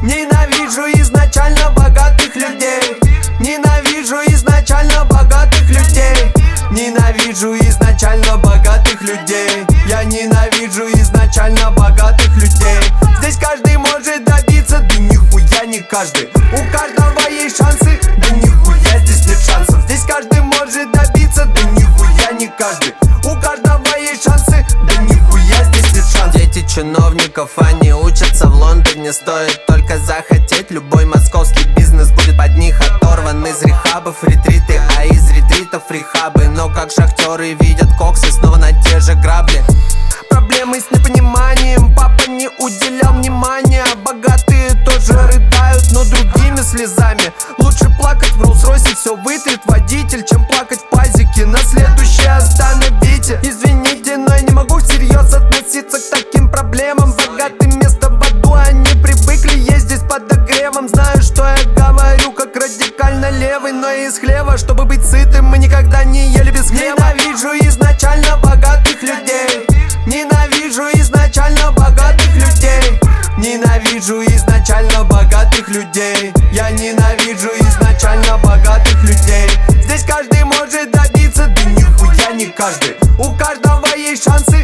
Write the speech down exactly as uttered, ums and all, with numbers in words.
Ненавижу изначально богатых людей. Ненавижу изначально богатых людей. Ненавижу изначально богатых людей. Я ненавижу изначально богатых людей. Здесь каждый может добиться, да нихуя не каждый. У каждого есть шансы, да нихуя здесь нет шансов. Здесь каждый может добиться, да нихуя не каждый. У каждого есть шансы, да нихуя здесь нет шансов. Дети чиновников, они учатся в Лондоне. Стоит только захотеть, любой московский бизнес будет под них оторван. Из рехабов ретриты, а из ретритов рехабы. Но как шахтеры видят коксы, снова на те же грабли. Проблемы с непониманием, папа не уделял внимания. Богатые тоже рыдают, но другими слезами. Лучше плакать в Роллс-Ройсе, все вытрет водитель, чем плакать в пазике. На следующее остановите. Извините, но я не могу всерьез относиться к таким проблемам. Богатым место в аду, они привыкли ездить с подогревом. Знаю, что я говорю как радикально левый, но из хлева, чтобы быть сытым, мы никогда не ели без хлеба. Ненавижу изначально богатых людей. Ненавижу изначально богатых людей. Ненавижу изначально богатых людей. Я ненавижу изначально богатых людей. Здесь каждый может добиться, да нихуя не каждый. У каждого есть шансы,